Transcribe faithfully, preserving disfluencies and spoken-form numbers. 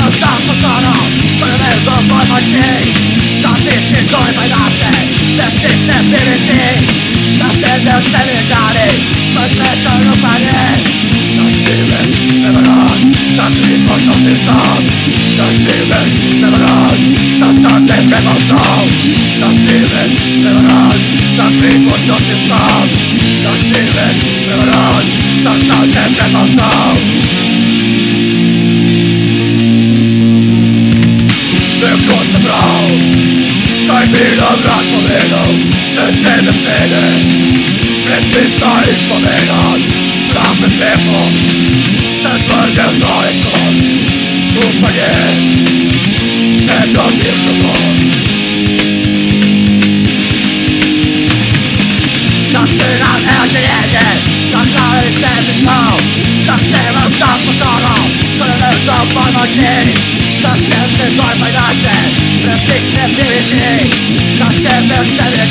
någonstans på stan. För det är som var man kring. Statistiskt går det med sig. Det sitter till en tid. Jag ställer och ställer där i. Men släckar upp här i. Jag skriver med varann. Jag skriver som din stad. Jag skriver med varann. Jag startar med vår stad. Jag skriver med varann. Jag skriver som din stad. Jag skriver med varann. Jag startar med vår stad. Det går så bra. Ta en bild av rast på vägen. Den ställer stället. Rättvisa ut på vägen. Fram med tempo. Sen följer tar ett skott. Ropa igen. Men de vill så gott. Nattsyran är till äger. Jag klarar istället på. Jag ställer upp dans på staden. För den är som var man kring. Jag ställer sig var på natten. Men fick det blir i tid. Jag ställer ställer